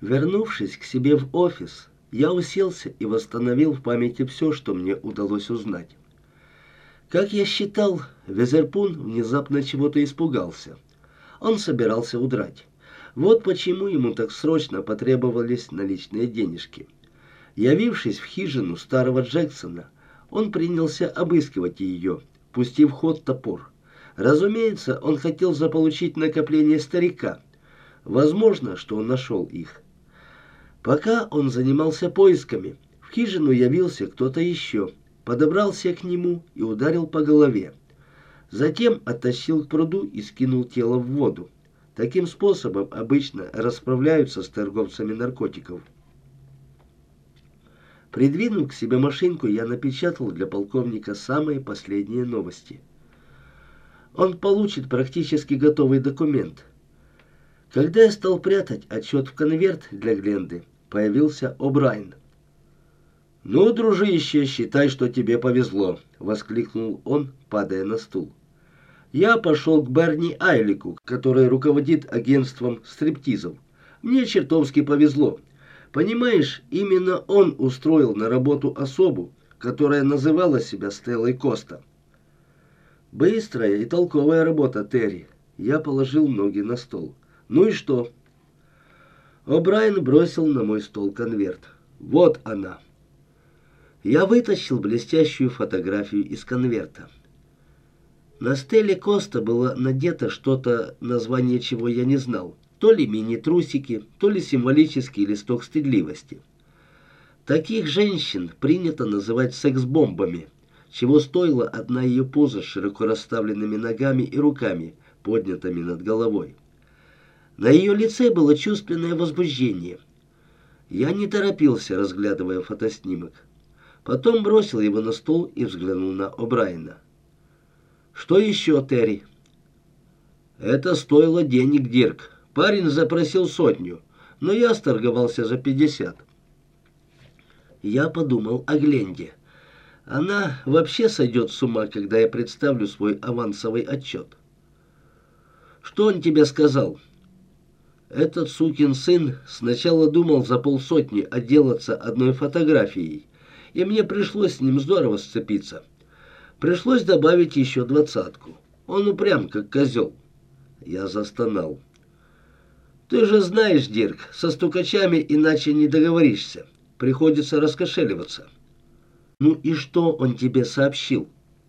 Вернувшись к себе в офис, я уселся и восстановил в памяти все, что мне удалось узнать. Как я считал, Везерпун внезапно чего-то испугался. Он собирался удрать. Вот почему ему так срочно потребовались наличные денежки. Явившись в хижину старого Джексона, он принялся обыскивать ее, пустив в ход топор. Разумеется, он хотел заполучить накопление старика. Возможно, что он нашел их. Пока он занимался поисками, в хижину явился кто-то еще, подобрался к нему и ударил по голове. Затем оттащил к пруду и скинул тело в воду. Таким способом обычно расправляются с торговцами наркотиков. Придвинув к себе машинку, я напечатал для полковника самые последние новости. Он получит практически готовый документ. Когда я стал прятать отчет в конверт для Гленды, появился О'Брайен. «Ну, дружище, считай, что тебе повезло», — воскликнул он, падая на стул. «Я пошел к Берни Айлику, который руководит агентством стриптизов. Мне чертовски повезло. Понимаешь, именно он устроил на работу особу, которая называла себя Стеллой Коста». «Быстрая и толковая работа, Терри». Я положил ноги на стол. «Ну и что?» О'Брайен бросил на мой стол конверт. «Вот она». Я вытащил блестящую фотографию из конверта. На Стелле Коста было надето что-то, название чего я не знал. То ли мини-трусики, то ли символический листок стыдливости. Таких женщин принято называть секс-бомбами, чего стоила одна ее поза с широко расставленными ногами и руками, поднятыми над головой. На ее лице было чувственное возбуждение. Я не торопился, разглядывая фотоснимок. Потом бросил его на стол и взглянул на О'Брайена. «Что еще, Терри?» «Это стоило денег, Дирк. Парень запросил 100, но я сторговался за 50». Я подумал о Гленде. Она вообще сойдет с ума, когда я представлю свой авансовый отчет. «Что он тебе сказал?» Этот сукин сын сначала думал за 50 отделаться одной фотографией, и мне пришлось с ним здорово сцепиться. Пришлось добавить еще 20. Он упрям, как козел. Я застонал. «Ты же знаешь, Дирк, со стукачами иначе не договоришься. Приходится раскошеливаться». «Ну и что он тебе сообщил?»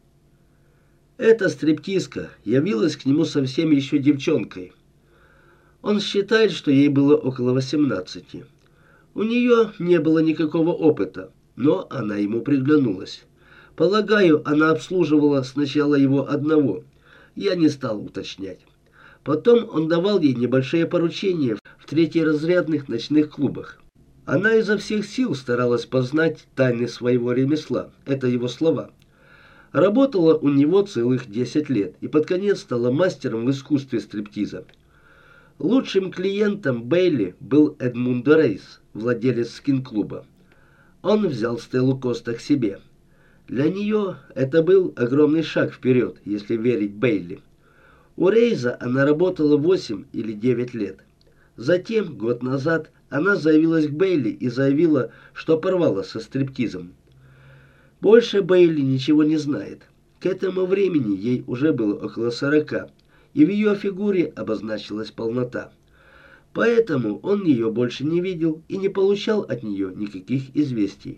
Эта стриптизка явилась к нему совсем еще девчонкой. Он считает, что ей было около 18. У нее не было никакого опыта, но она ему приглянулась. Полагаю, она обслуживала сначала его одного. Я не стал уточнять. Потом он давал ей небольшие поручения в третьеразрядных ночных клубах. Она изо всех сил старалась познать тайны своего ремесла. Это его слова. Работала у него целых 10 лет и под конец стала мастером в искусстве стриптиза. Лучшим клиентом Бейли был Эдмундо Рейс, владелец скин-клуба. Он взял Стеллу Коста к себе. Для нее это был огромный шаг вперед, если верить Бейли. У Рейза она работала 8 или 9 лет. Затем, год назад, она заявилась к Бейли и заявила, что порвала со стриптизом. Больше Бейли ничего не знает. К этому времени ей уже было около 40, и в ее фигуре обозначилась полнота. Поэтому он ее больше не видел и не получал от нее никаких известий.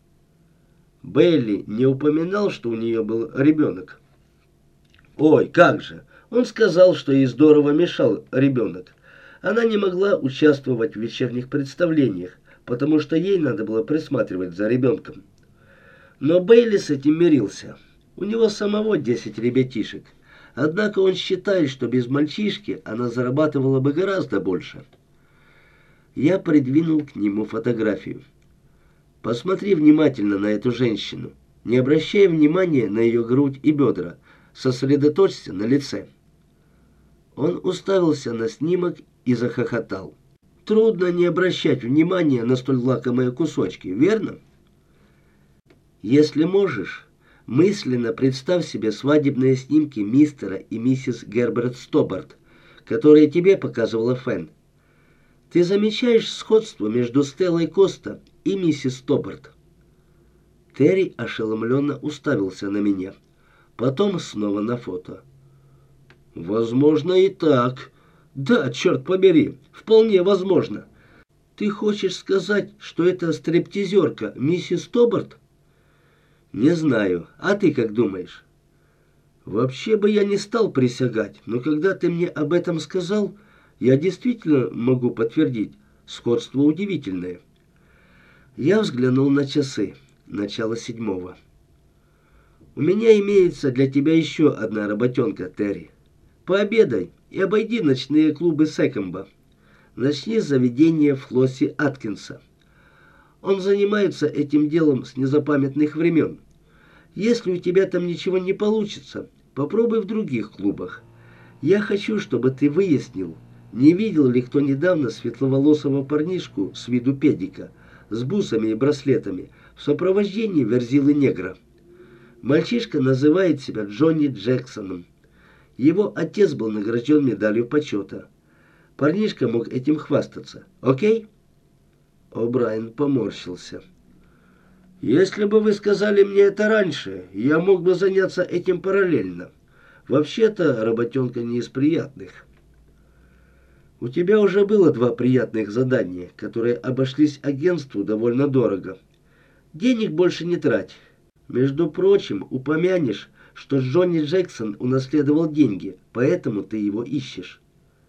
Бейли не упоминал, что у нее был ребенок. Ой, как же! Он сказал, что ей здорово мешал ребенок. Она не могла участвовать в вечерних представлениях, потому что ей надо было присматривать за ребенком. Но Бейли с этим мирился. У него самого 10 ребятишек. Однако он считает, что без мальчишки она зарабатывала бы гораздо больше. Я придвинул к нему фотографию. Посмотри внимательно на эту женщину. Не обращай внимания на ее грудь и бедра. Сосредоточься на лице. Он уставился на снимок и захохотал. Трудно не обращать внимания на столь лакомые кусочки, верно? Если можешь, мысленно представь себе свадебные снимки мистера и миссис Герберт Стобарт, которые тебе показывала Фэн. Ты замечаешь сходство между Стеллой Коста и миссис Стобарт?» Терри ошеломленно уставился на меня, потом снова на фото. «Возможно и так. Да, черт побери, вполне возможно. Ты хочешь сказать, что это стриптизерка миссис Стобарт?» «Не знаю. А ты как думаешь?» «Вообще бы я не стал присягать, но когда ты мне об этом сказал, я действительно могу подтвердить, сходство удивительное». Я взглянул на часы. Начало 7. «У меня имеется для тебя еще одна работенка, Терри. Пообедай и обойди ночные клубы Секомба. Начни с заведения Флосси Аткинса. Он занимается этим делом с незапамятных времен. Если у тебя там ничего не получится, попробуй в других клубах. Я хочу, чтобы ты выяснил, не видел ли кто недавно светловолосого парнишку с виду педика, с бусами и браслетами, в сопровождении верзилы-негра. Мальчишка называет себя Джонни Джексоном. Его отец был награжден медалью почета. Парнишка мог этим хвастаться. Окей?» О'Брайен поморщился. «Если бы вы сказали мне это раньше, я мог бы заняться этим параллельно. Вообще-то работенка не из приятных». «У тебя уже было 2 приятных задания, которые обошлись агентству довольно дорого. Денег больше не трать. Между прочим, упомянешь, что Джонни Джексон унаследовал деньги, поэтому ты его ищешь».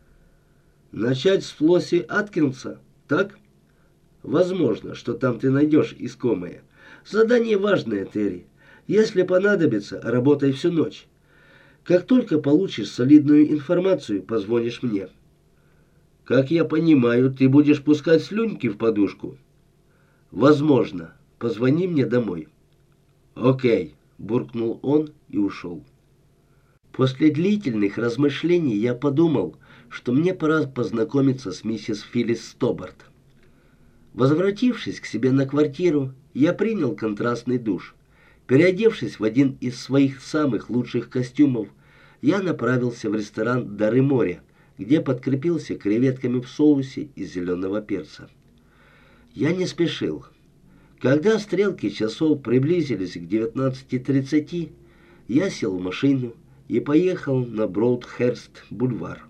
«Начать с Флосси Аткинса, так? Возможно, что там ты найдешь искомое. Задание важное, Терри. Если понадобится, работай всю ночь. Как только получишь солидную информацию, позвонишь мне». «Как я понимаю, ты будешь пускать слюньки в подушку?» «Возможно. Позвони мне домой». «Окей», — буркнул он и ушел. После длительных размышлений я подумал, что мне пора познакомиться с миссис Филлис Стобарт. Возвратившись к себе на квартиру, я принял контрастный душ. Переодевшись в один из своих самых лучших костюмов, я направился в ресторан «Дары моря», где подкрепился креветками в соусе из зеленого перца. Я не спешил. Когда стрелки часов приблизились к 19:30, я сел в машину и поехал на Броудхерст-бульвар.